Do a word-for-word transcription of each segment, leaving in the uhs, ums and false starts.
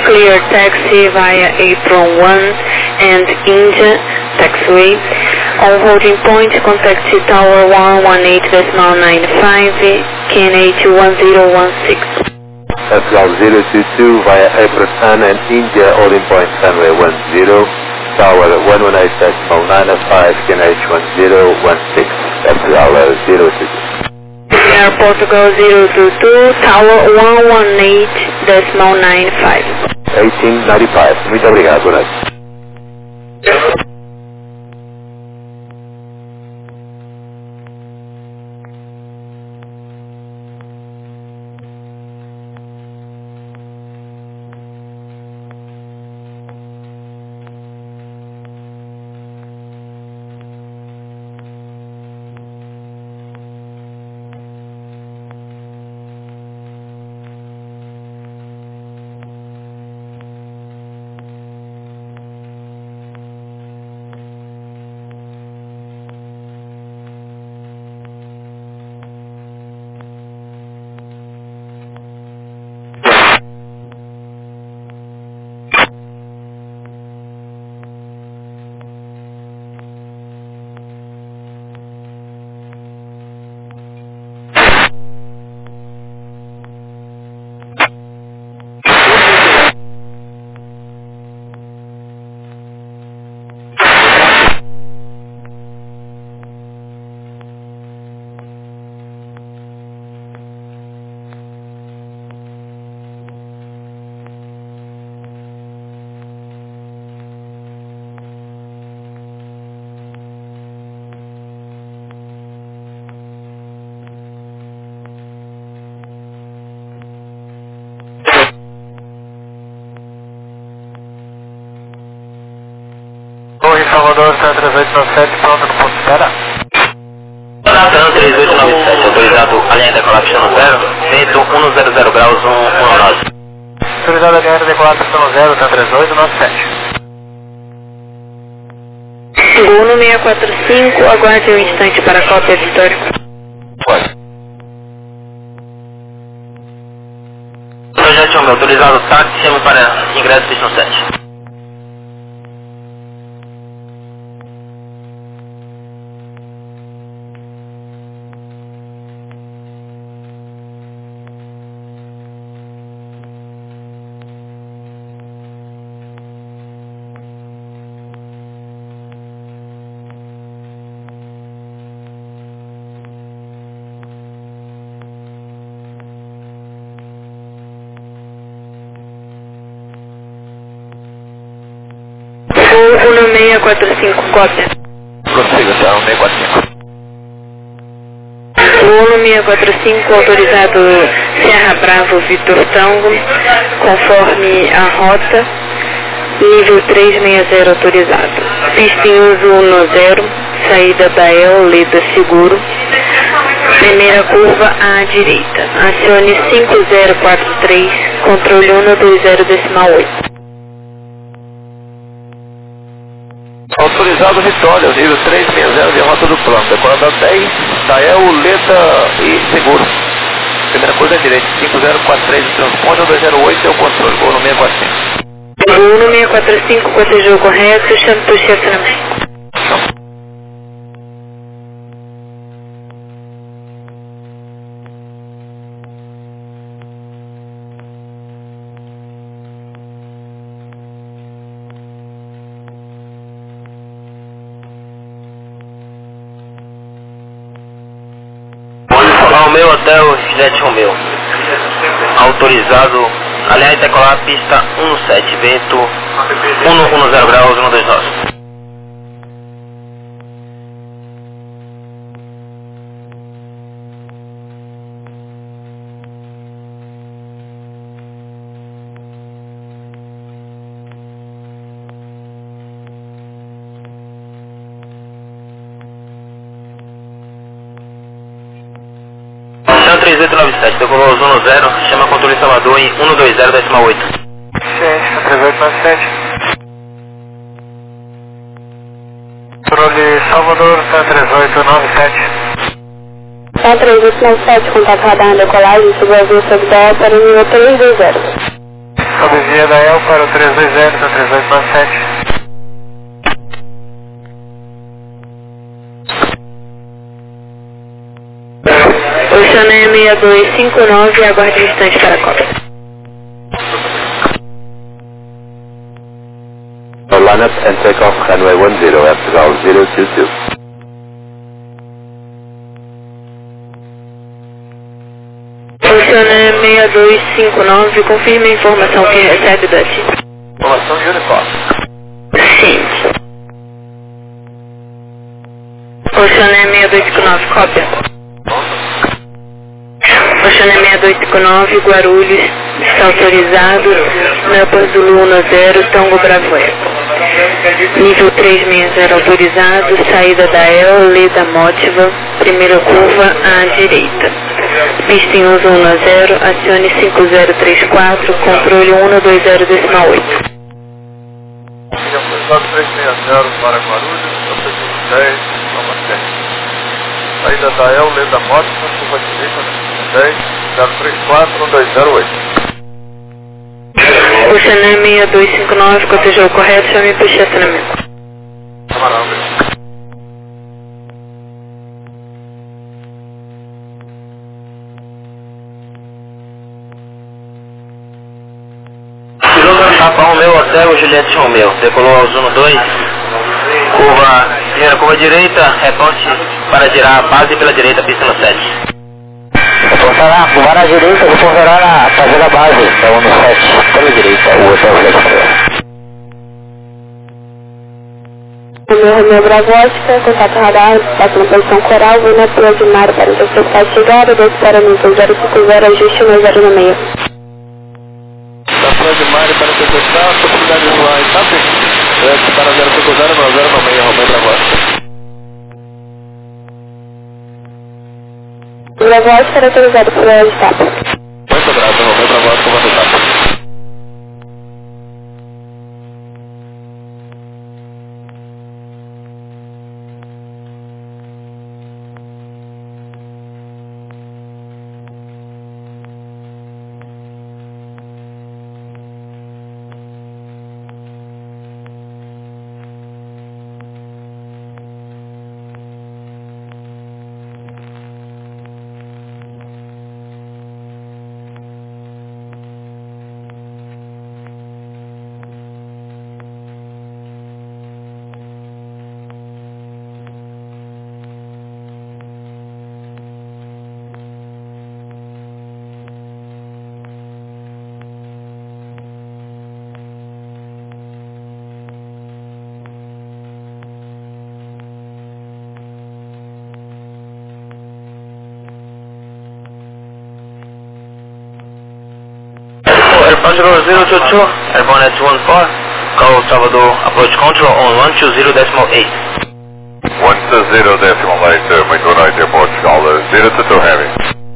clear taxi via Apron one and India taxiway. On holding point, contact Tower one one eight decimal nine five, K N H one zero one six. Flight zero two two via Apron one and India holding point runway one zero, Tower one one eight decimal nine five, K N H one zero one six. Flight zero two two. Air Portugal zero two two, Tower one one eight decimal nine five. eighteen ninety-five. Muito obrigado, boa noite. Salvador, Santa três oito nove sete, pronto no ponto de espera. Santa três oito nove sete, autorizado a linha decolar pista no zero, vento um zero zero graus um um nove. Autorizado a linha decolar pista no zero, Santa três oito nove sete. Gol no seis quatro cinco, aguarde um instante para a cópia de histórico. Pode. Projeto um, autorizado táxi, chama para ingresso pista no sete. Uno seis quatro cinco, cópia. Consigo, tá? um seis quatro cinco. Uno seis quatro cinco, autorizado Serra Bravo Vitor Tango, conforme a rota, nível trezentos e sessenta autorizado. Pista em uso um zero, saída da El, Leda Seguro. Primeira curva à direita. Acione cinco zero quatro três, controle um dois zero decimal oito. Autorizado Vitória, nível trezentos e sessenta de rota do plano. Decorando a dez, Dael, Leda e Seguro. Primeira curva à direita, cinco zero quatro três, o transponder, dois zero oito é o controle, voo no seis quatro cinco. Voo no seis quatro cinco, cortejou correto, chamo para o estacionamento. Ao meu hotel, Jet Romeo. Autorizado a linha decolar pista um sete, vento um zero graus um dois nove. três oito nove sete, decolou zona zero, chama controle Salvador em um dois zero decimal oito. Ciência, três oito nove sete. Controle Salvador, três oito nove sete. três oito nove sete, contato radar na decolagem, sobre a via sob da E para o nível três dois zero. Sob via da E L Agora três dois zero, três oito nove sete. Oceaneia seis dois cinco nove, aguarde um instante para a cópia. Line up and take off runway one zero, Portugal zero two two. Oceaneia seis dois cinco nove, confirme a informação que recebe da T I M. Informação de Unicor. Sim. Oceaneia seis dois cinco nove, cópia. Oceaneia seis dois cinco nove, Guarulhos, está autorizado, Nelpa Zulu um zero, Tango Bravo Eco. Nível três seis zero autorizado, saída da E L, Leda Mótiva, primeira curva à direita. Pista em uso um zero, acione cinco zero três quatro, controle um dois zero decimal oito. três seis zero para Guarulhos, dez, saída da E L, Leda Mótiva, curva direita, dez, zero três quatro, um dois zero oito. Oceaneia seis dois cinco nove, cotejou o correto, chame para o estacionamento. Piloto Papa Romeu, Hotel Juliette Romeu, decolou ao Zuno dois, curva, primeira curva direita, reporte para girar a base pela direita, pista no sete. Funcionar, curvar na direita, vou funcionar na fazer a base, da um no sete, pela direita, o Hotel Juliette Romeu. Romeu Romeu Bravo Ótica, contato radar, passando posição coral, vou na pula de mar para interceptar a chegada, dois parâmetros zero cinco zero, ajuste um zero no meio. Da Praia de Mar para interceptar, possibilidade de voar em T A P, para zero cinco zero, nove zero no meio, Romeu Bravo Ótica. Bravo Ótica era autorizado por T A P. Muito grato, Romeu Bravo Ótica, comando T A P. Control zero two two, airborne at one four, call Salvador approach control on one two zero decimal eight. one two zero decimal eight, muito right, Portugal zero two two heavy.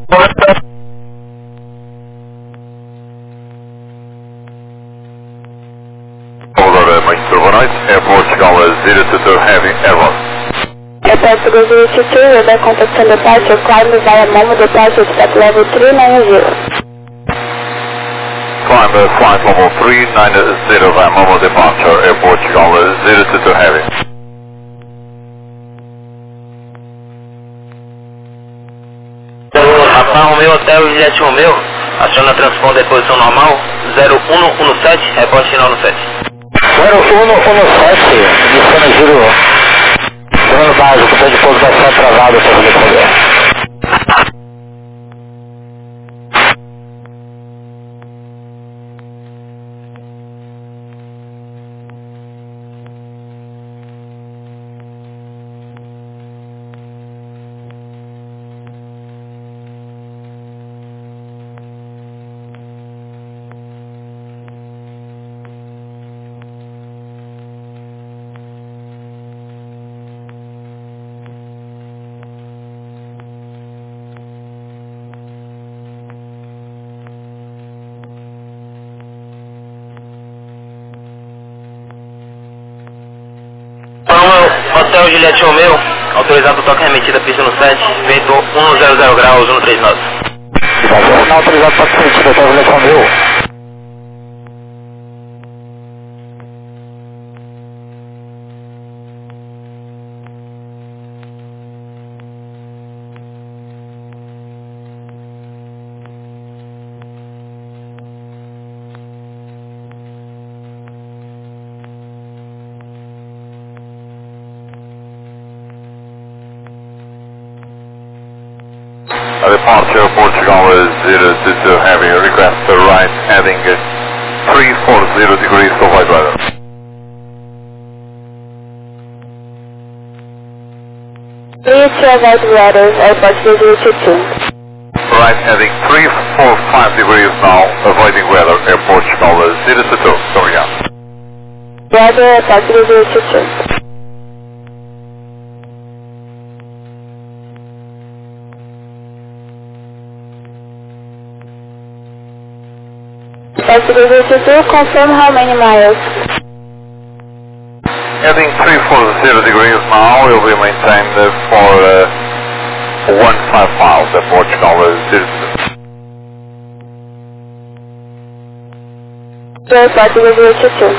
Salvador, muito right, Portugal zero two two heavy, airborne. Airport zero two two, radar contacting departure, climb via Momo departure, step level three nine zero. Climb flight level three nine zero via Momo departure, Air Portugal zero two two heavy. Papa Romeu, Hotel Juliette Romeu, aciona transponder posição normal, zero um um sete, reporte final no sete. zero um um sete, iniciando giro, segundo básico, pé de pousação atrasado, para fazer problema. Hotel Juliette Romeu, autorizado o toque remetida pista no sete, vento um zero zero graus, um três nove. Vai ser sinal autorizado para remetida, Hotel Juliette Romeu. Departure Portugal zero two two Heavy, request the right heading three four zero degrees to white weather. Please to avoid weather, airport zero two two. Right heading three four five degrees now, avoiding weather, Air Portugal zero two two, sorry out. Weather, airport zero two two. zero two two, confirm how many miles? Heading three four zero degrees now, will be maintained for uh, one five miles, Air Portugal zero two two. Airport zero two two.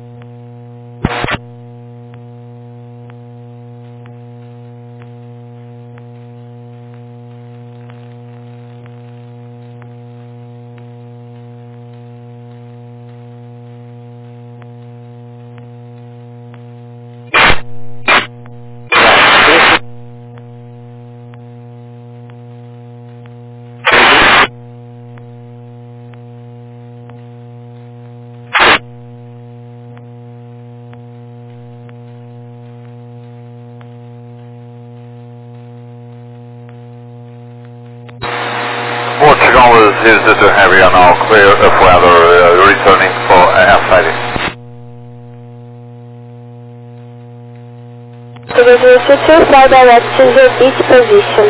Portugal zero two two Heavy are now clear of weather, uh, returning for F I D. zero two two, fly direct to your beach position.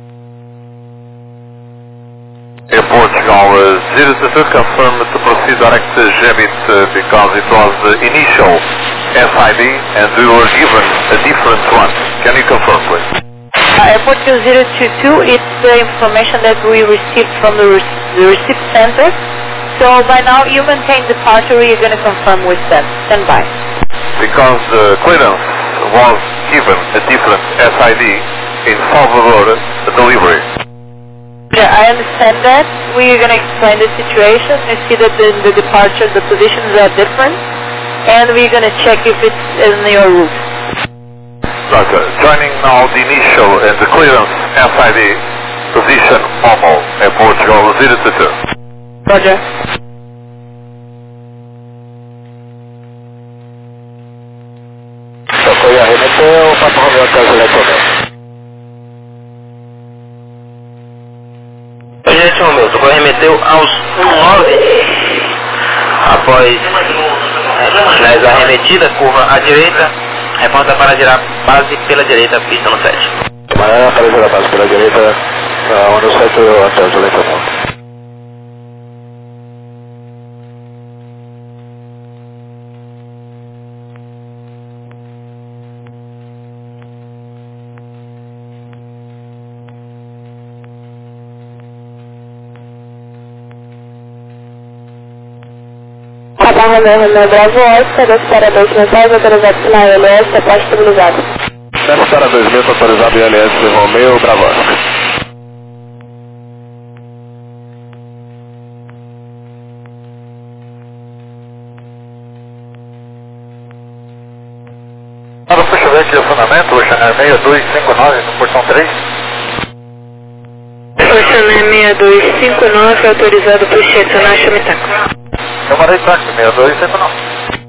Air Portugal zero two two confirmed to proceed direct to Gebit uh, because it was the initial F I D and we were given a different one. Can you confirm please? Uh, Airport zero two two, it's the information that we received from the, re the receipt center. So by now you maintain departure, you're going to confirm with them. Stand by. Because the clearance was given a different S I D in Salvador delivery. Yeah, I understand that. We're going to explain the situation. You see that in the departure, the positions are different. And we're going to check if it's in your route. Right, uh, joining now the initial and the clearance S I D position normal at Portugal zero two two. Roger. Socorro arremeteu, Papa Romeo Casulé Romeo. Gente Romeu, Socorro remeteu aos nove após finais da arremetida, curva à direita, reporta para girar base pela direita, pista no sete. Amanhã apareceu a base pela direita, uh, no sete Hotel Juliette Romeo. Papa Romeo, Romeo Bravo Oscar, espera dois mil, autorizado sinal L S, após estabilizado. Para dois mil, autorizado L S Romeo Bravo Oscar. Para o fechamento de acionamento, o Chanel seis dois cinco nove no portão três. O Chanel seis dois cinco nove, autorizado para estacionar Chamitaco. Eu mandei táxi seis dois cinco nove.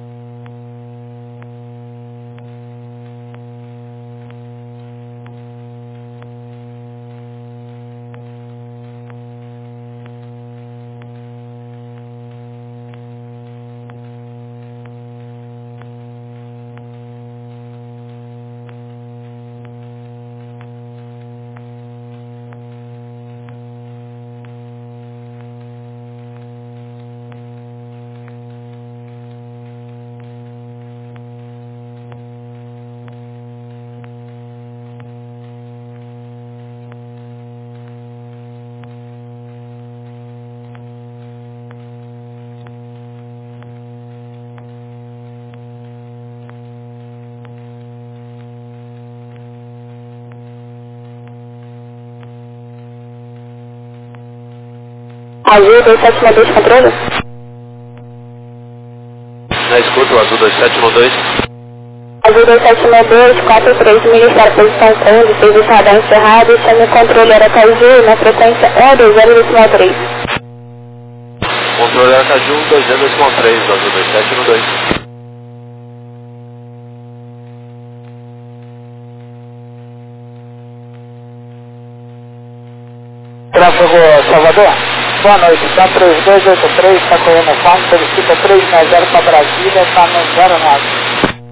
Azul dois sete um dois, controle? Na escuta, o Azul dois sete um dois. Azul dois sete seis dois, quatro três, Ministério posição Conde, serviço radar encerrado, chame o controle Aracaju na frequência um dois zero decimal três. Controle Aracaju um dois zero decimal três, Azul dois sete um dois. Tráfego Salvador, boa noite, está três dois oito três, está correndo fome, solicita três seis zero para Brasília, está no zero nove.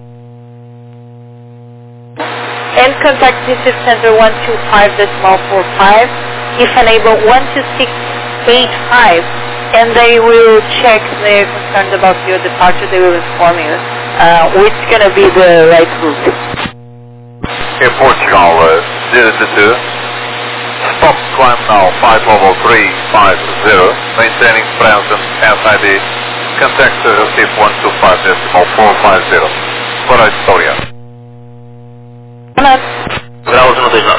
And contact District Center one two five decimal four five, if unable one two six eight five, and they will check their concerns about your departure, they will inform you uh, which is going to be the right route. In Portugal, uh, zero two two, stop climb now, five level three five zero, maintaining present S I D, contact uh, receive one two five decimal four five zero, Boa noite, Vitória. Graus um dois nove.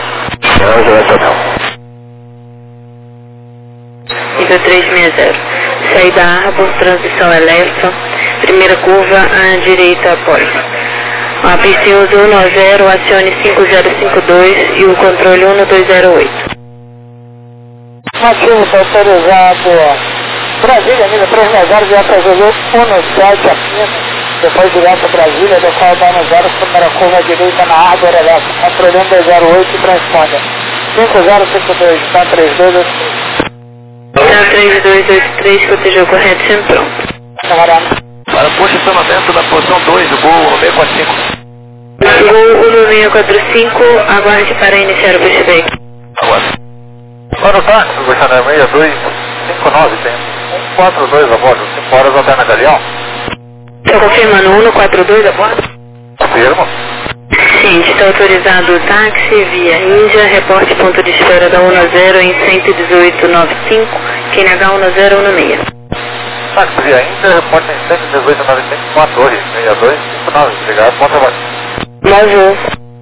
Ida três seis zero. Saída Arbor, transição Elefa, primeira curva à direita após. A pista em uso um nove zero, acione cinco zero cinco dois e o controle um dois zero oito. Motivo para autorizado Brasília, nível três seis zero, direto a Zulu um sete aqui. Depois direto a Brasília, depois da um zero, primeira curva à direita na Água Elétrica, controle um dois zero oito e transponda. cinco zero cinco dois, está três dois oito três. Está três dois oito três, cotejou correto, sempre pronto. Para posicionamento da posição dois, o Gol um seis quatro cinco. Gol um seis quatro cinco, aguarde para iniciar o pushback. Aguarde. Mano, tá, o Gostando seis dois cinco nove, tem um quatro dois a bordo, cinco horas até na Galeão. Está confirmando um quatro dois a bordo? Confirmo. Sim, está autorizado o táxi via Índia, reporte ponto de espera da um zero em cento e dezoito noventa e cinco, Q N H um zero um seis. Táxi via Índia, reporte em cento e dezoito noventa e cinco, com a torre, seis dois cinco nove, obrigado, bom trabalho. Bonjour.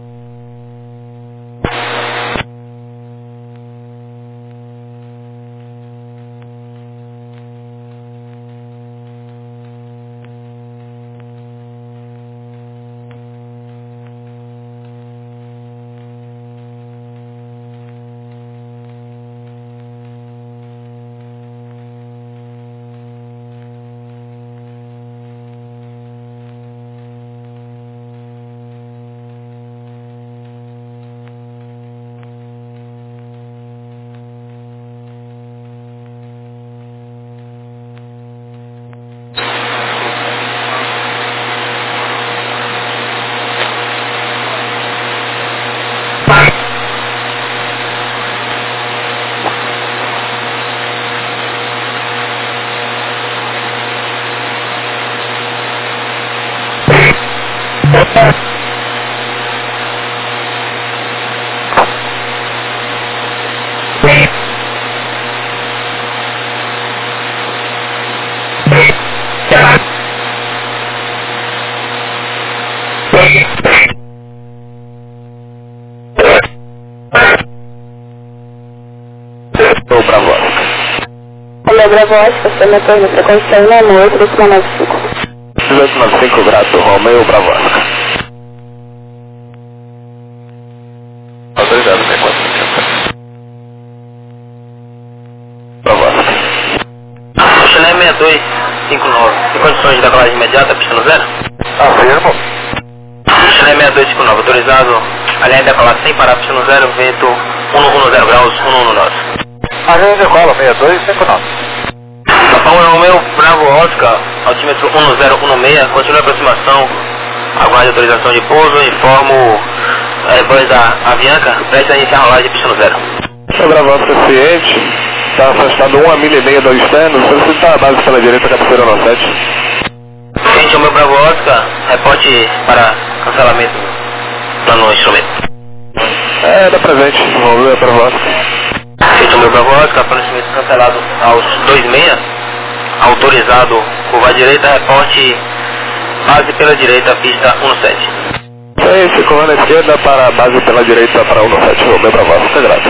Olha, Bravosca, você me torna frequência um nove oito, decimal nove cinco. duzentos e noventa e cinco, grato, Romeo Bravosca. Autorizado, seis quatro cinco. Bravosca. Chile seis dois cinco nove. Tem condições de decolagem imediata, pista no zero? Afirmo. Chile seis dois cinco nove, autorizado. Além de decolar sem parar, pista no zero, vento um um zero graus, um um nove. A gente decola seis dois cinco nove. Japão é o meu Bravo Oscar, altímetro um zero um seis, continua a aproximação, aguarde autorização de pouso, informo Airbus da Avianca, presta a iniciar a rolagem de pista no zero. Sou Bravo Oscar ciente, está afastado uma milha e meia do externo, solicita a base pela direita, cabeceira no sete. Gente, é o meu Bravo Oscar, reporte para cancelamento plano instrumento. É, dá presente, vamos ver para Bravo Oscar. Feito o meu Bravo Oscar, plano instrumento cancelado aos dois seis, autorizado curva à direita, reporte base pela direita, pista um sete. Aí, ficou na esquerda para a base pela direita para um sete, vamos ver para Bravo, grato.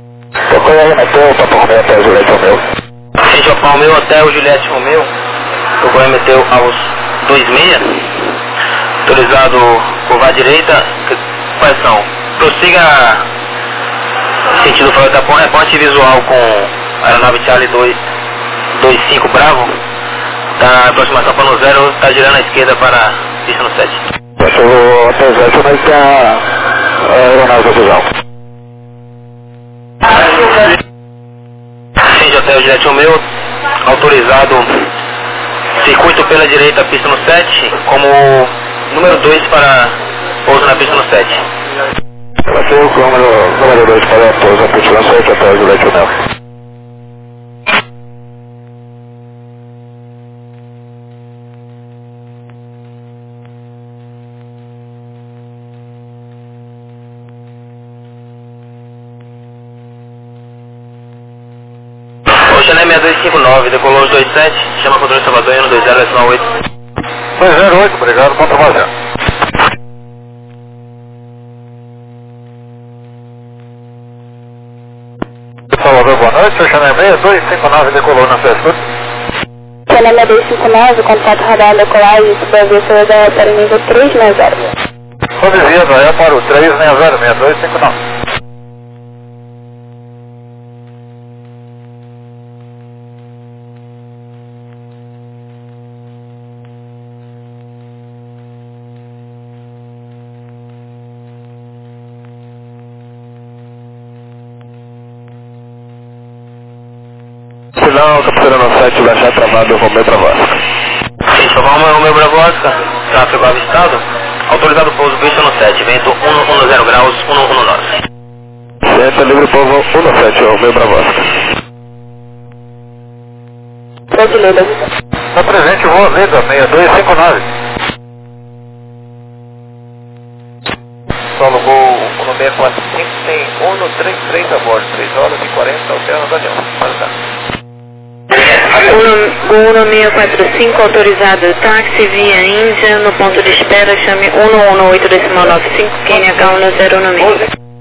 Tocou aí na teu, Papo Romeu, até o Juliette Romeu. Gente, Japão, meu hotel, Juliette Romeu, O remeteu aos dois seis, autorizado curva à direita, quais são? Prossiga sentido Florida Point, ponte visual com aeronave Charlie dois cinco Bravo, da aproximação para no zero, está girando à esquerda para pista no sete. Passou até o zero, mas tem a aeronave visual. Sim, hotel Jet meu, autorizado circuito pela direita, pista no sete, como número dois para pouso na pista no sete. Passou com o número dois para pouso na pista no sete, hotel Jet meu. Chanel seis dois cinco nove, decolou os dois sete, chama controle Salvador no dois zero decimal oito. dois zero oito, obrigado, ponto vazio. Salvador, boa noite, o Chanel seis dois cinco nove decolou na Festa. Chanel seis dois cinco nove, contato radar decolagem, supervisor da para nível três seis zero. Sobrevia da para o três seis zero, seis dois cinco nove. Não, captura no sete, baixar travado, Romeu Bravosca. Sim, por favor, Romeu Bravosca, tráfego avistado, autorizado pouso pista no sete, vento cento e dez graus, cento e dezanove. Centro livre povo cento e sete, Romeu Bravosca. Brasileira. Está presente, voo Leda, seis dois cinco nove. Solo Gol um seis quatro cinco, tem um três três a bordo, três horas e quarenta ao terra do avião. Gol um seis quatro cinco, autorizado táxi via Índia, no ponto de espera, chame um um oito decimal nove cinco, K N H um zero no meio.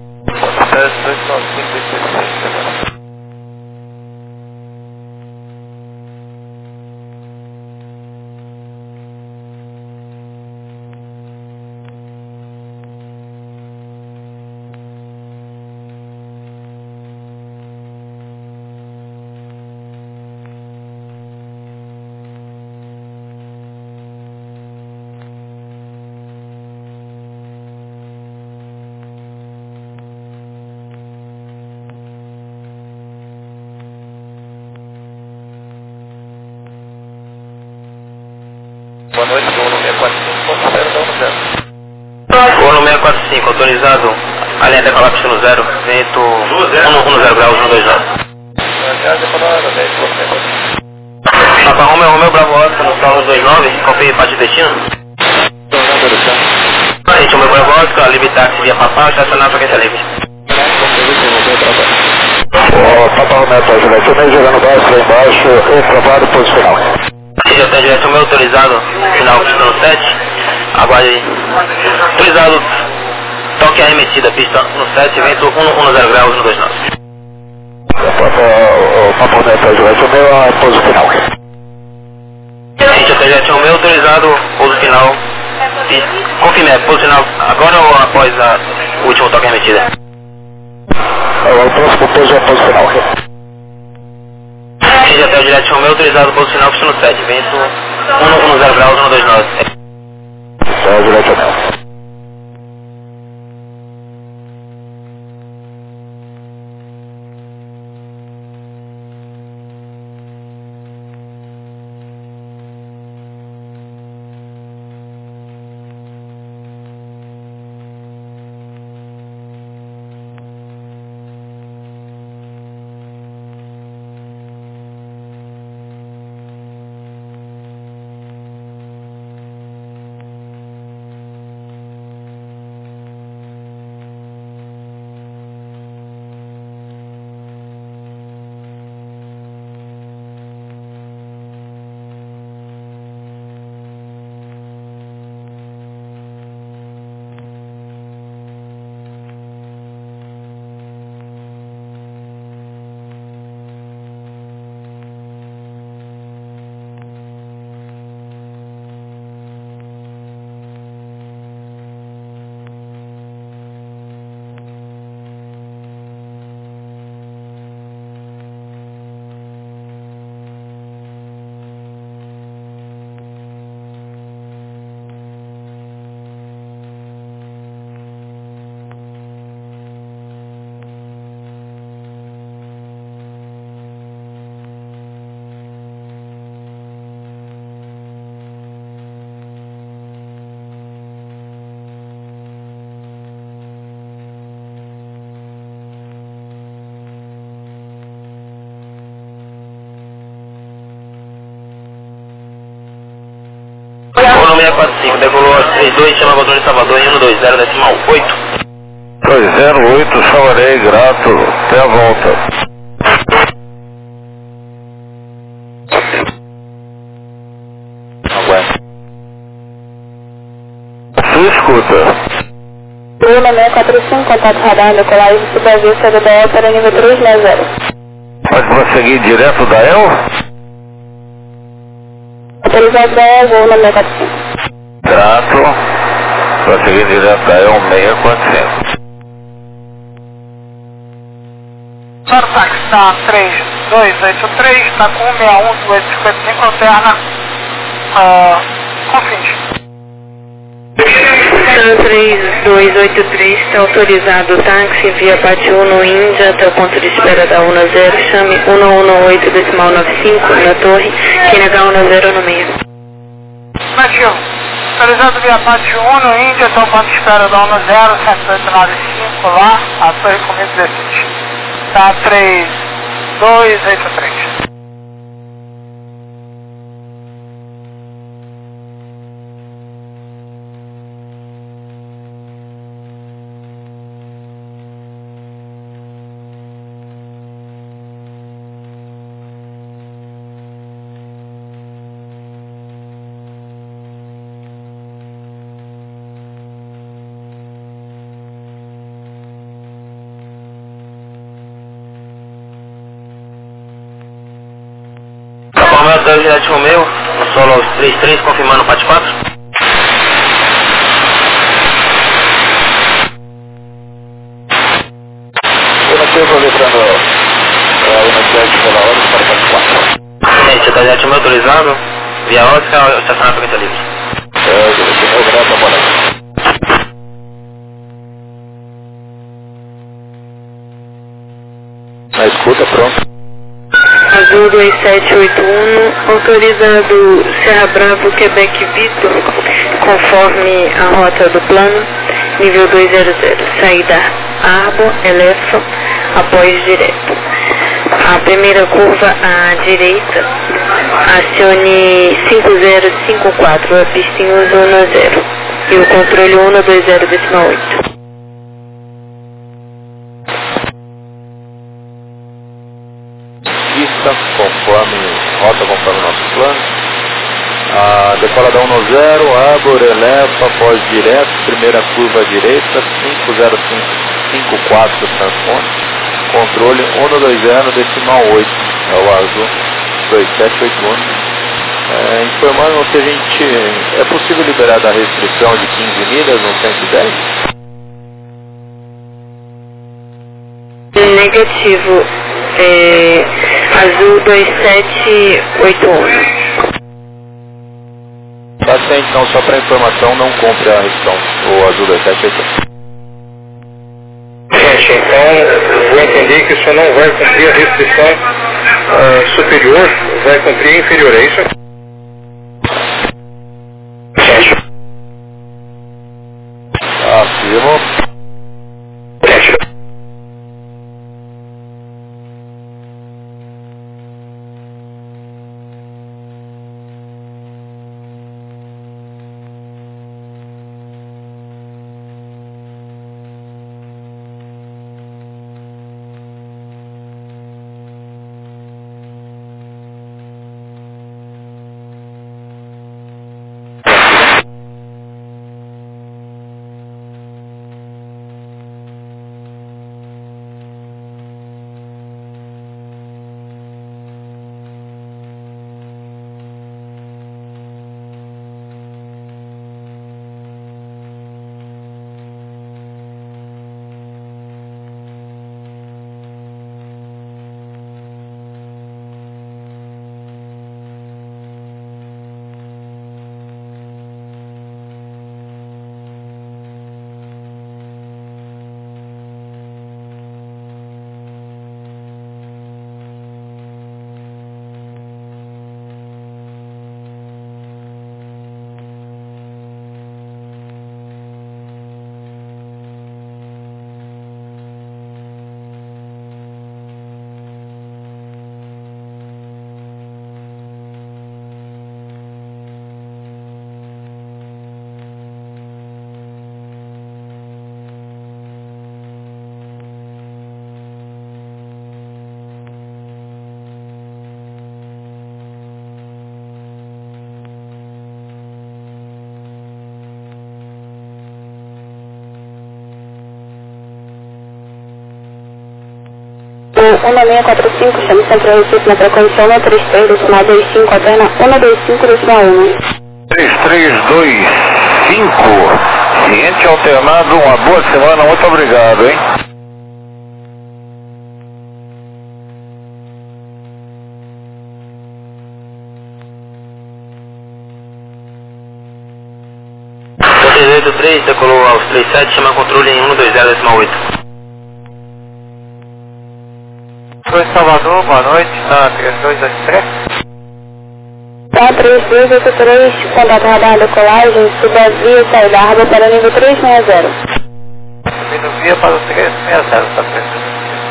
Boa noite, Gol um seis quatro cinco, ponto zero, dá zero. Gol seis quatro cinco, autorizado, além da colapso no zero, vento cento e dez graus, cento e vinte e nove. Já decolado, dez por cento. Papa Romeu, Romeu Bravosca, no solo dois nove, confirme parte de destino. Gente, Romeu Bravosca, livre táxi via Papal, estacionar frequência livre. O Papa Romeu, tá, Juliette, eu meio jogando baixo, lá embaixo, reprovado, posição final. Sim, já tem direto meu autorizado, final pista no sete, aguarde autorizado, toque arremetida, pista no sete, vento cento e dez graus no dois nove. O Papa Romeu, tá, Juliette, o meu, a posição final. Gente, já tem direto meu autorizado, pouso final, confirme, pouso final agora ou após a, o último toque arremetida? O próximo pouso é a posição final. Sim, já tem o direto meu autorizado, pouso final, pista no sete, vento cento e dez graus no dois nove. Tá, Juliette, o meu. seis quatro cinco, decolou às três dois, chama Baldrano de Salvador em um dois zero decimal oito. dois zero oito, salvarei, grato, até a volta. Aguenta. Sua escuta. Lima seis quatro cinco, contato radar, decolagem Supervia, C D B L para nível três seis zero. Pode prosseguir direto da E L? Autorizado da E L, voo na seis quatro cinco. Grato. Prosseguir direto da E L seis quatro cinco. Sartax está três dois oito três, está com um seis um oito cinco cinco, alterna, uh, confins. Sun três dois oito três, está autorizado o táxi via Pati uno Índia até o ponto de espera da UNA zero, chame um um oito decimal nove cinco na torre, Q N H UNA zero no meio. Nativo, autorizado via Pati uno Índia até o ponto de espera da UNA zero, sete oito nove cinco lá, a torre comigo dezessete. Está três dois oito três. Romeo Juliette Romeo, solo três três, confirmando Pat quatro. Eu não estou letrando a unidade pela hora para Pat quatro. Gente, tá Juliette Romeo autorizado, via Oscar, estacionamento para livre. É, eu tenho o grato a bola. Na escuta, pronto. Azul dois sete oito um, autorizado Serra Bravo, Quebec Vitor, conforme a rota do plano, nível dois zero zero, saída Arbor, Elefa, após direto. A primeira curva à direita, acione cinco zero cinco quatro, a pista em uso um zero, e o controle um dois zero decimal oito. Pista, conforme rota, conforme nosso plano. A decola da um zero, Arbor, Elefa, pós direto, primeira curva à direita, cinco zero cinco quatro transpone, controle um dois zero decimal oito, é o azul dois sete oito um. É, informando que a gente, é possível liberar da restrição de quinze milhas no cento e dez? Negativo. É, azul dois sete oito um. Tá certo, então, só para informação, não compre a restrição, o azul dois sete oito um. Gente, então, vou entender que o senhor não vai cumprir a restrição uh, superior, vai cumprir a inferior, é isso? Gente. Afirmo. Gente. um seis quatro cinco, chame Centro Recife na frequência um três três, decimal dois cinco, alterna um dois cinco, decimal um. três três dois cinco, ciente alternado, uma boa semana, muito obrigado, hein? três oito três, decolou aos trinta e sete, chama controle em um dois zero, decimal oito. Oi, Salvador, boa noite, tá três dois dois três. Tá, três dois oito três, contato radar decolagem, suba via saída água para nível três seis zero. Subindo via para o três seis zero, tá três.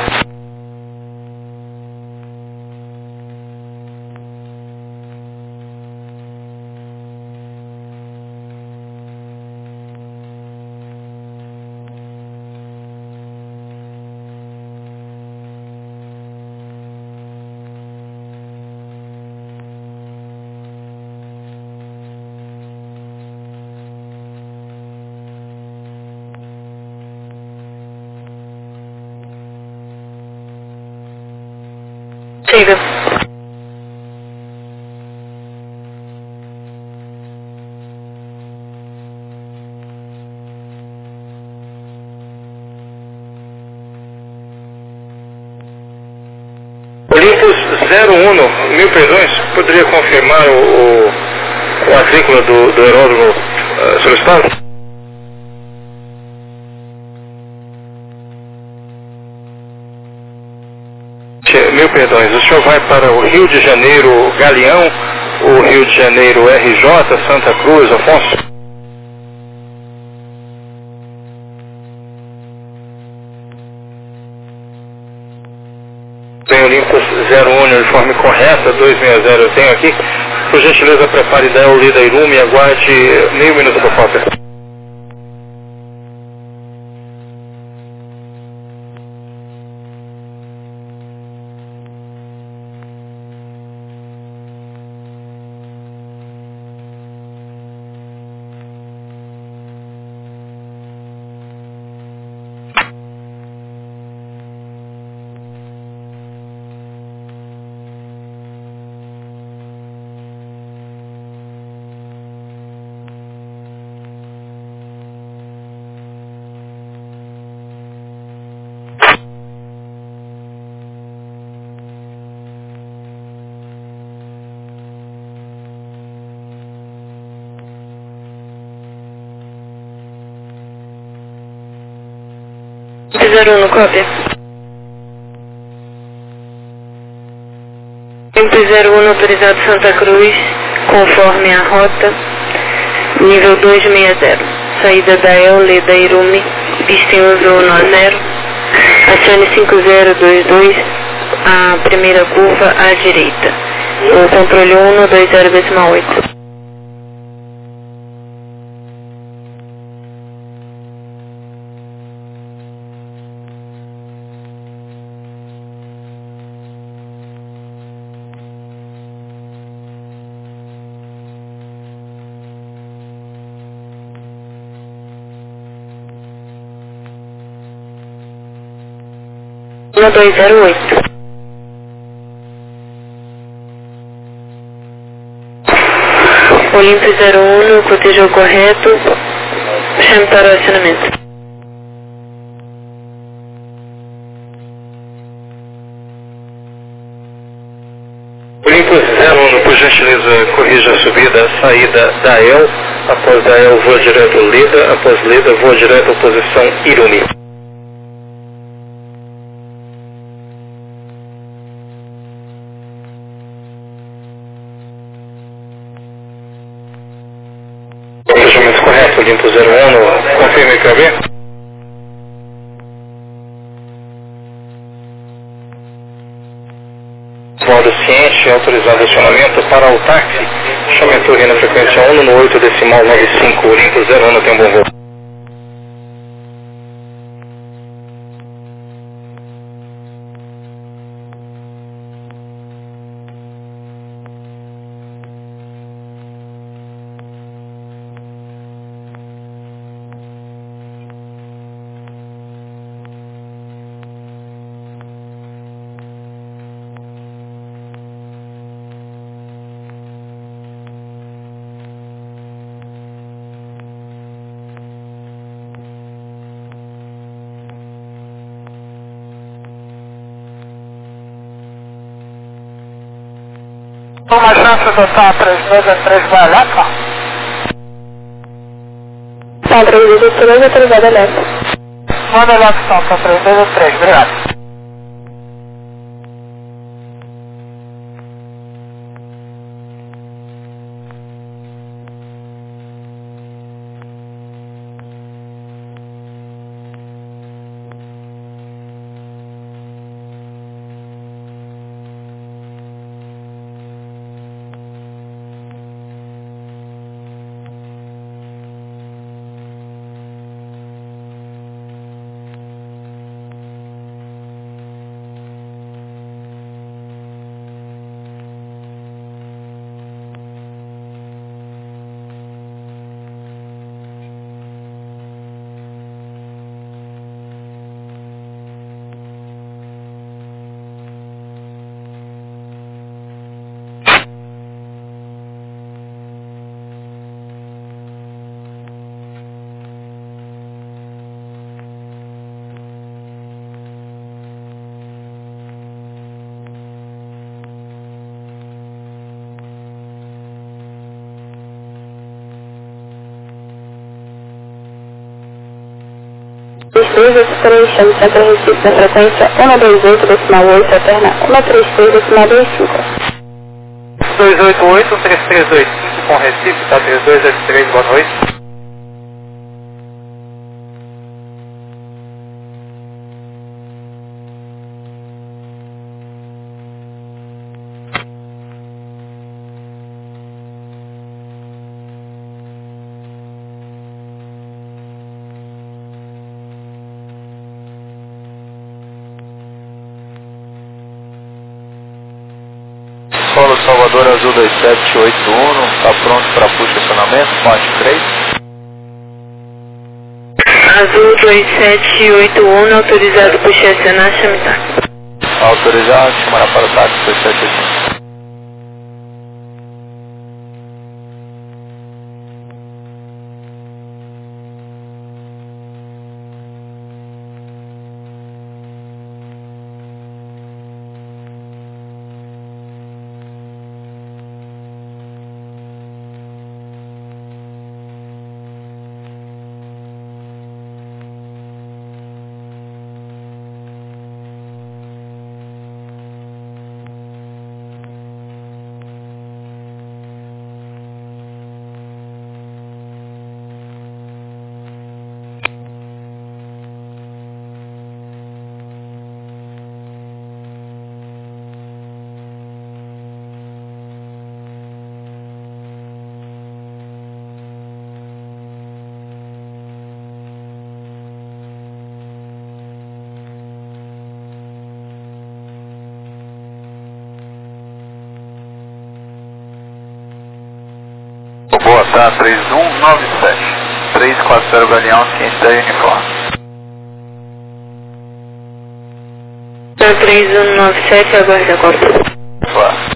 Siga. Olympus zero um, mil perdões, poderia confirmar o, o, o matrícula do, do aeródromo uh, solicitado? Mil perdões, o senhor vai para o Rio de Janeiro Galeão, o Rio de Janeiro R J, Santa Cruz, Afonso? Tem Olympus zero um, uniforme correta, dois seis zero, eu tenho aqui. Por gentileza, prepare Del, Lida Irume e aguarde meio minuto para cópia. zero um no cópia. Olympus zero um autorizado Santa Cruz, conforme a rota, nível dois seis zero. Saída da El, Leda Irume, pista em uso um zero, acione cinco zero dois dois, a primeira curva à direita. O controle um dois zero decimal oito. um dois zero oito. Olympus zero um, cotejou correto, chame para o acionamento. Olympus zero um, por gentileza, corrija a subida, a saída da El, após da El voa direto Lida, após Lida voa direto à posição Irume. Fechamento correto, Olympus zero um, confirme Q B. Modo ciente, autorizado acionamento para o táxi. Chame a torre na frequência um no oito decimal nove cinco, Olympus zero um, tem um bom voo. Uma chance do Sal três dois zero três vai elétrica? Sal três dois zero três autorizado elétrico. Manda elétrico Sal três dois zero três, obrigado. três três, chame Centro Recife na frequência um dois oito, decimal oito, alterna um três três, decimal dois cinco. dois oito oito, três três dois cinco com Recife, tá três dois zero três, boa noite. Solo Salvador Azul dois sete oito um, está pronto para push acionamento, parte três. Azul dois sete oito um, autorizado push acionar, chame táxi. Autorizado, chamar para o táxi dois sete oito um. Boa, tá, três um nove sete, três quatro zero Galeão, ciente da uniforme. Tá três um nove sete, aguarda a copa. Boa.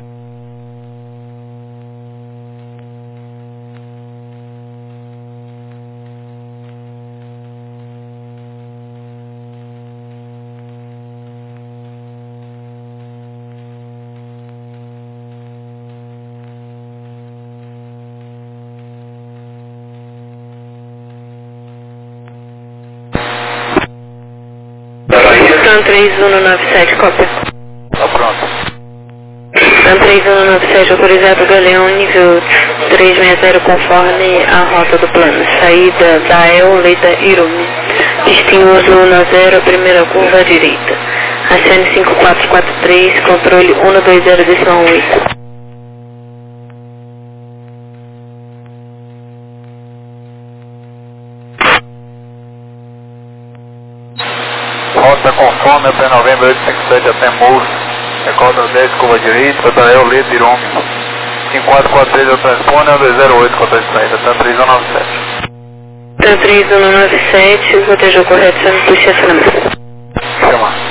São três um nove sete, cópia. Tá pronto. São três um nove sete, autorizado Galeão, nível trezentos e sessenta, conforme a rota do plano. Saída da E L, Leda Irumi. Destino Azul na zero, primeira curva à direita. Acione cinco quatro quatro três, controle um dois zero, decimal oito. Rota conforme até novembro oito cinco sete até Moura. Recorda dez, curva direita, da El Leda Irome. cinco quatro quatro três eu transpone, um dois zero oito contra a saída, tá três um nove sete. Tá três um nove sete, rotejo correto, só me puxa acionamento. Chama.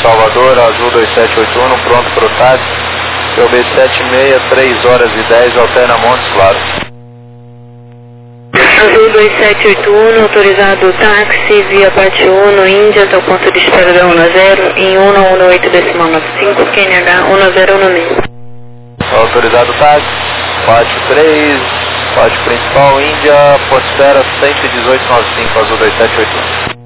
Salvador, Azul dois sete oito um, pronto para o táxi. P B sete seis, três horas e dez, alterna Montes Claros. Azul dois sete oito um, autorizado táxi via Pati um, Índia, até o ponto de espera da um zero, em um um oito decimal noventa e cinco, Q N H um zero um seis. Autorizado táxi, Pati três, Pati principal, Índia, Porto Espera cento e dezoito noventa e cinco, Azul dois sete oito um.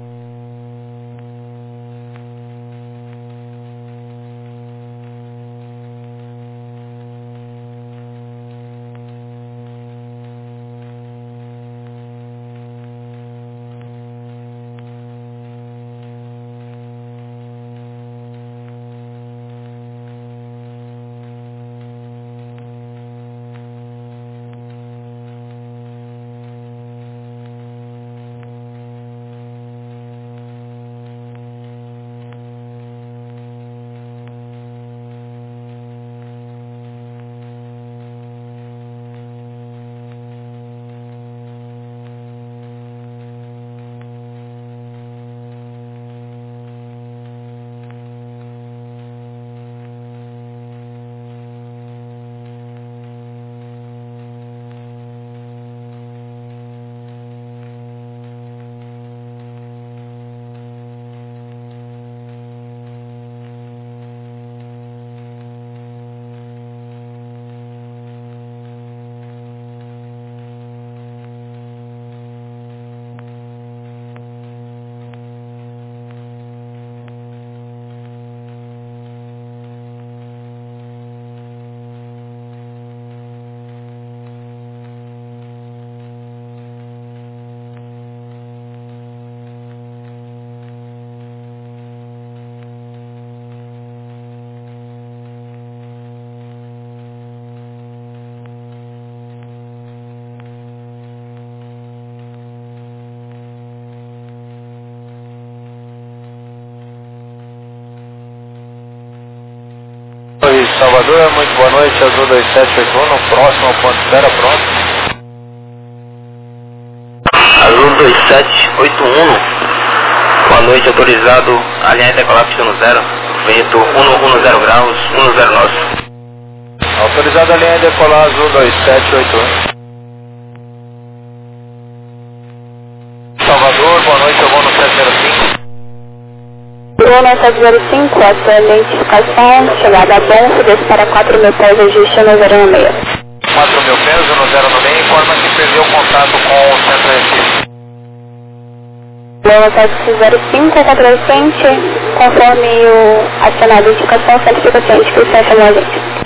Salvador, muito boa noite, Azul dois sete oito um, no próximo ao ponto de espera, pronto. Azul dois sete oito um, boa noite, autorizado, alinhar e decolar pista no zero, vento um zero graus, um zero nosso. Autorizado alinhar e decolar, Azul dois sete oito um. Salvador, boa noite, eu vou no sete zero cinco. Bruno sete zero cinco, essa identificação, chegada a Bonfim, desce para quatro mil pés, ajuste no zero um seis. quatro mil pés no zero um seis, informa que perdeu o contato com o centro Recife. Bruno sete zero cinco, quatrocente, conforme o acionado a indicação, sempre fica ciente que o centro chamou a gente.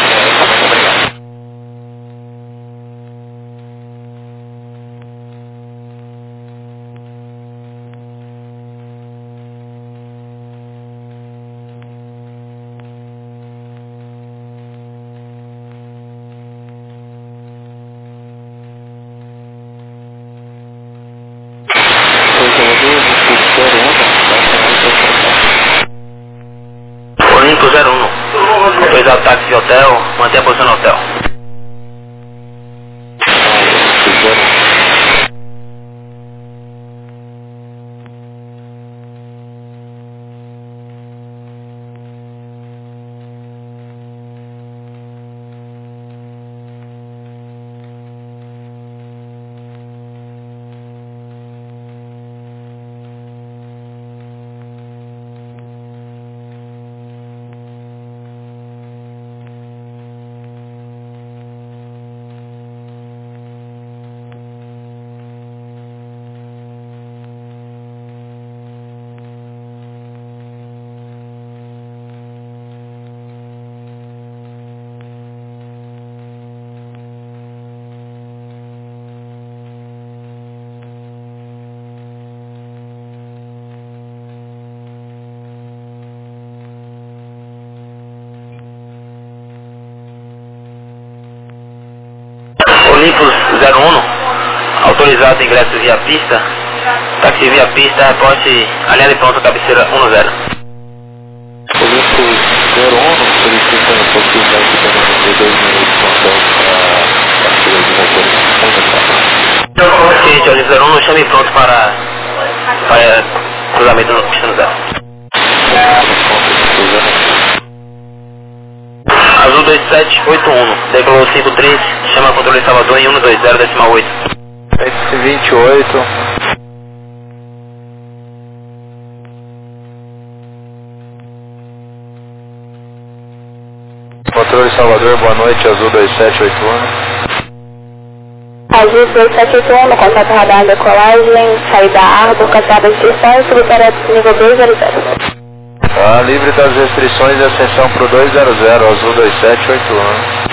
Olimpo zero um, autorizado táxi de hotel, manter a posição no hotel. Olympus zero um, autorizado ingresso via pista, táxi via pista, reporte alinhada e pronto, cabeceira um zero. Olympus zero um, solicitando a possibilidade de noventa e dois minutos de montão para a partida de motor. Cliente Olympus zero um, chame pronto para, para cruzamento no pista no zero. sete oito um. Decolou cinco três, chama controle Salvador em um dois zero decimal oito. S vinte e oito. Controle Salvador, boa noite, Azul dois sete oito um. Azul dois sete oito um, no contato radar decolagem, saída Arbo, caçada de distância, subterrâneo nível dois zero zero. Tá livre das restrições de ascensão pro dois zero zero, Azul dois sete oito um.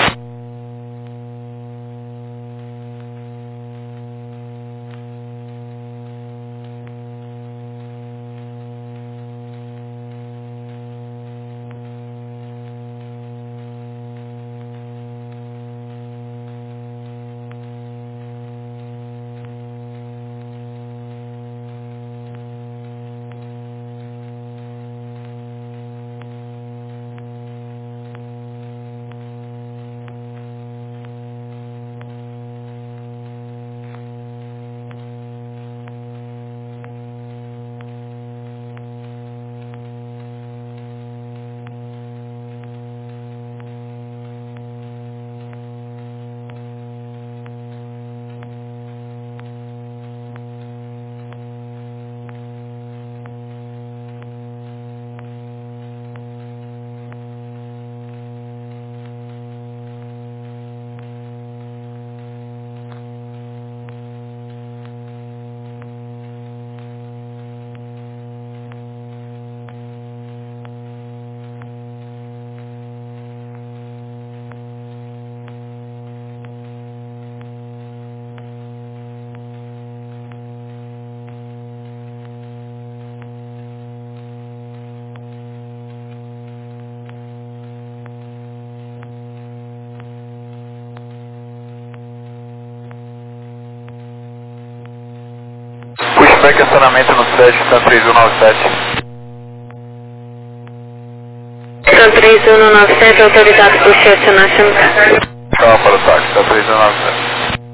Pushback acionamento no sete, Sun três um nove sete. Sun três um nove sete, autorizado por acionar Sun. Calma para o táxi, Sun três um nove sete.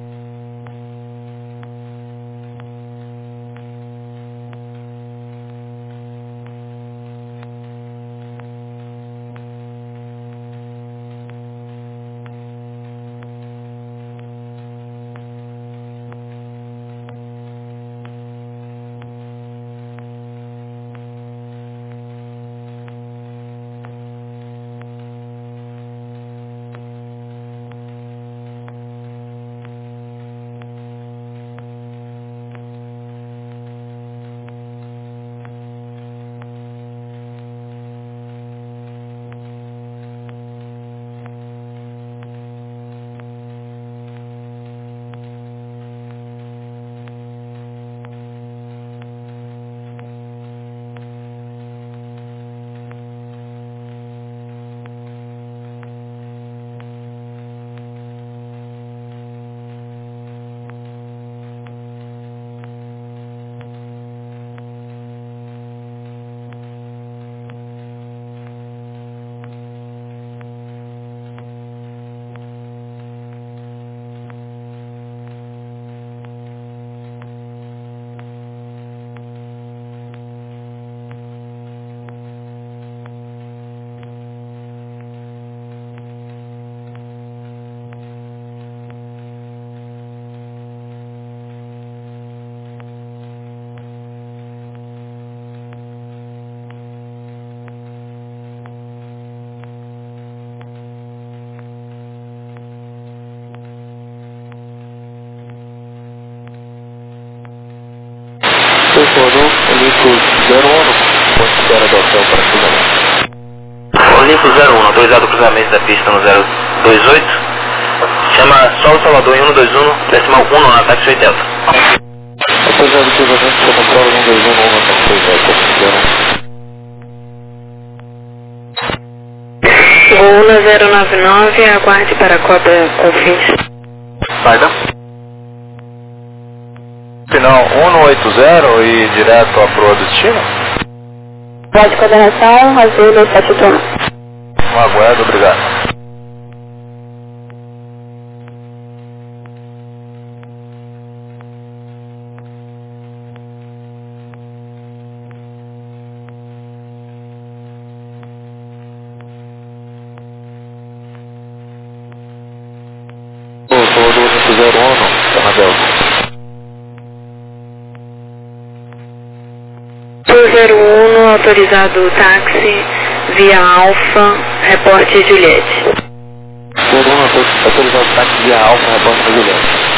Olimpo zero um, ponto zero do hotel para cruzamento. Olimpo zero um, autorizado o cruzamento da pista no zero dois oito. Chama Sol Salvador em um dois um, decimal um no ataque oitenta. Autorizado o cruzamento, chama Sol um dois um no ataque oitenta. Gol zero nove nove, aguarde para a cobra com fins. Saída. Final um no oito zero e direto à proa do destino? Pode coordenação, Azul dois sete oito um. Um aguardo, obrigado. na Delta. zero um, autorizado táxi via Alfa, reporte Juliette. zero um, autorizado táxi via Alfa, reporte Juliette.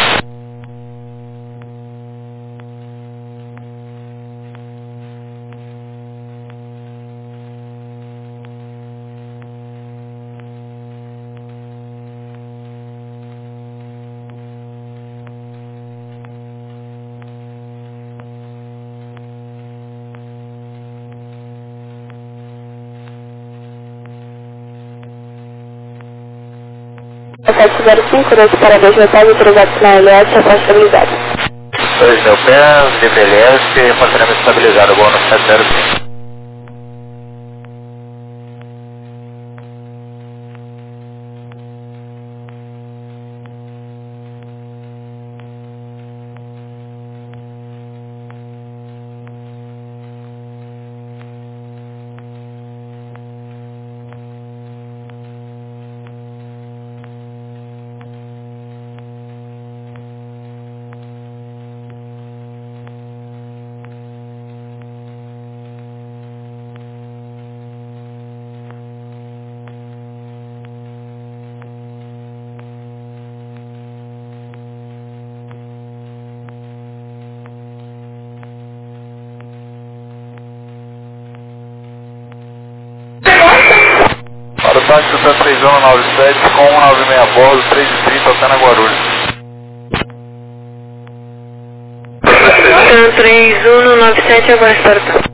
sete zero cinco, dois para dois metais, autorizados na L S, após estabilizado. dois mil pés, D P L S, reportamento estabilizado, boa no sete zero cinco. Para o táxi do três um nove sete com um nove seis a bordo, três e trinta até na Guarulhos. três um nove sete, aguarde para o táxi.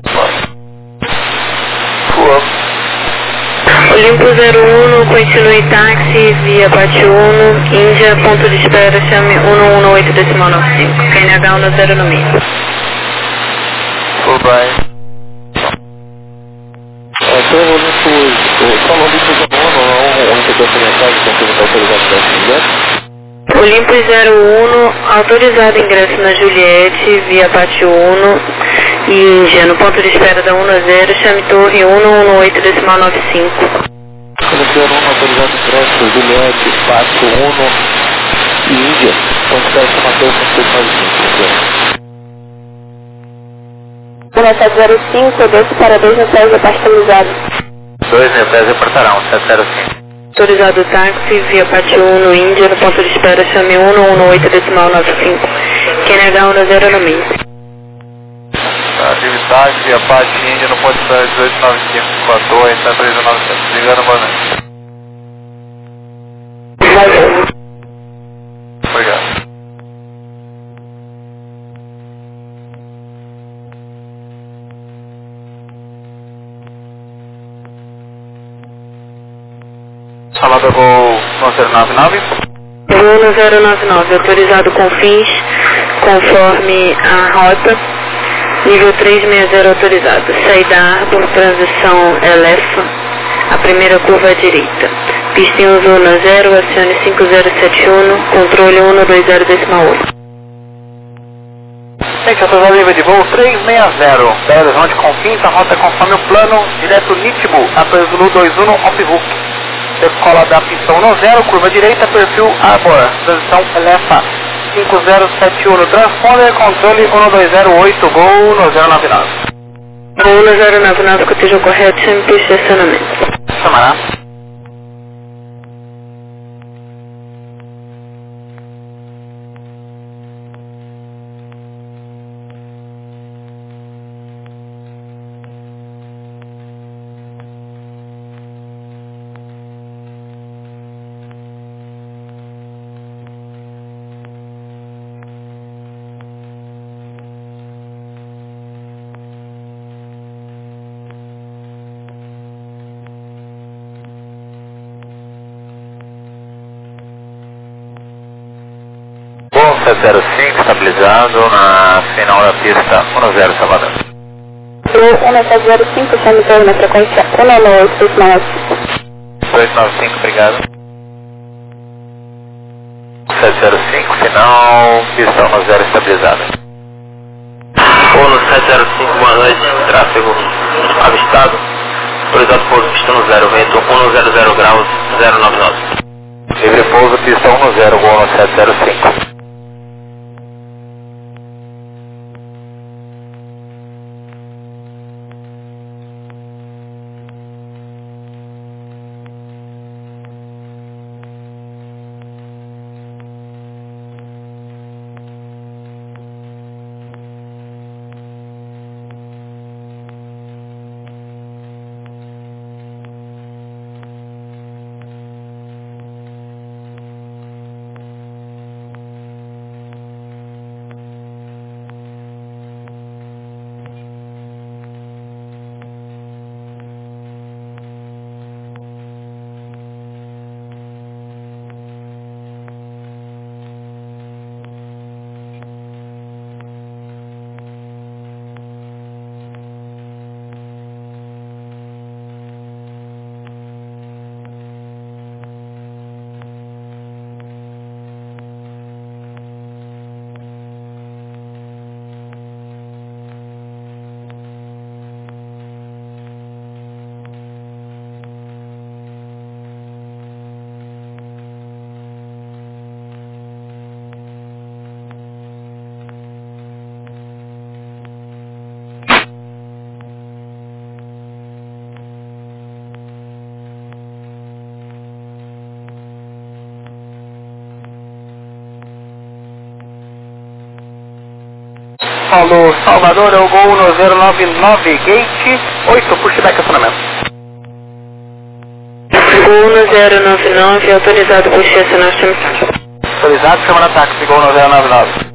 Olimpo zero um, continue táxi via Bate um, Índia, ponto de espera, chame um um oito decimal nove cinco, K N H um zero no mínimo. Tudo bem. Então eu vou só não vi que o onde eu estou mensagem com que está autorizado para ingresso. Olimpo zero um, autorizado ingresso na Juliette via Bate um e Índia, no ponto de espera da um zero, chame torre um um oito decimal nove cinco. zero um, autorizado ingresso, Juliette, Bate um e Índia, ponto de espera São Mateus, seis nove cinco. sete zero cinco, dois para dois metais, apartabilizado. dois mil pés reportarão, sete zero cinco. Autorizado táxi via Bate um no Índia, no ponto de espera, chame um um oito decimal nove cinco, Q N H um zero no mínimo. Atividade via Bate Índia no ponto de espera dezoito nove cinco, quatro oito, três nove sete. Ligando, boa noite. Obrigado. Salada voo um zero nove nove. Voo zero nove nove, autorizado com fins conforme a rota, nível três seis zero autorizado. Saída Arbor, transição Elefa, a primeira curva à direita. Pista em uso na zero, acione cinco zero sete um, controle um dois zero decimal oito. Gente, autorizado nível de voo três seis zero. Belo Horizonte com fins, a rota conforme o plano, direto Nitibu, apoio Zulu dois um, Off-Book. Decola da pista um zero, curva direita, perfil Arbor, transição Elefa, cinco zero sete um, transponder, controle um dois zero oito, Gol um zero nove nove. Gol um zero nove nove, cotejo correto, chame por estacionamento. Chamará. sete zero cinco, estabilizado na final da pista um zero, Salvador. um sete zero cinco, chame torre na frequência um oito decimal nove cinco. dois nove cinco, obrigado. sete zero cinco, final, pista um zero, estabilizada. Olo sete zero cinco, boa noite, tráfego avistado, autorizado pouso pista um zero, vento um zero zero graus, zero nove nove. Livre pouso, pista um zero, voo no sete zero cinco. Paulo Salvador, é o Gol no zero nove nove, gate oito, pushback acionamento. Gol no zero nove nove, autorizado por estacionar. Autorizado, chama no táxi, Gol no zero nove nove.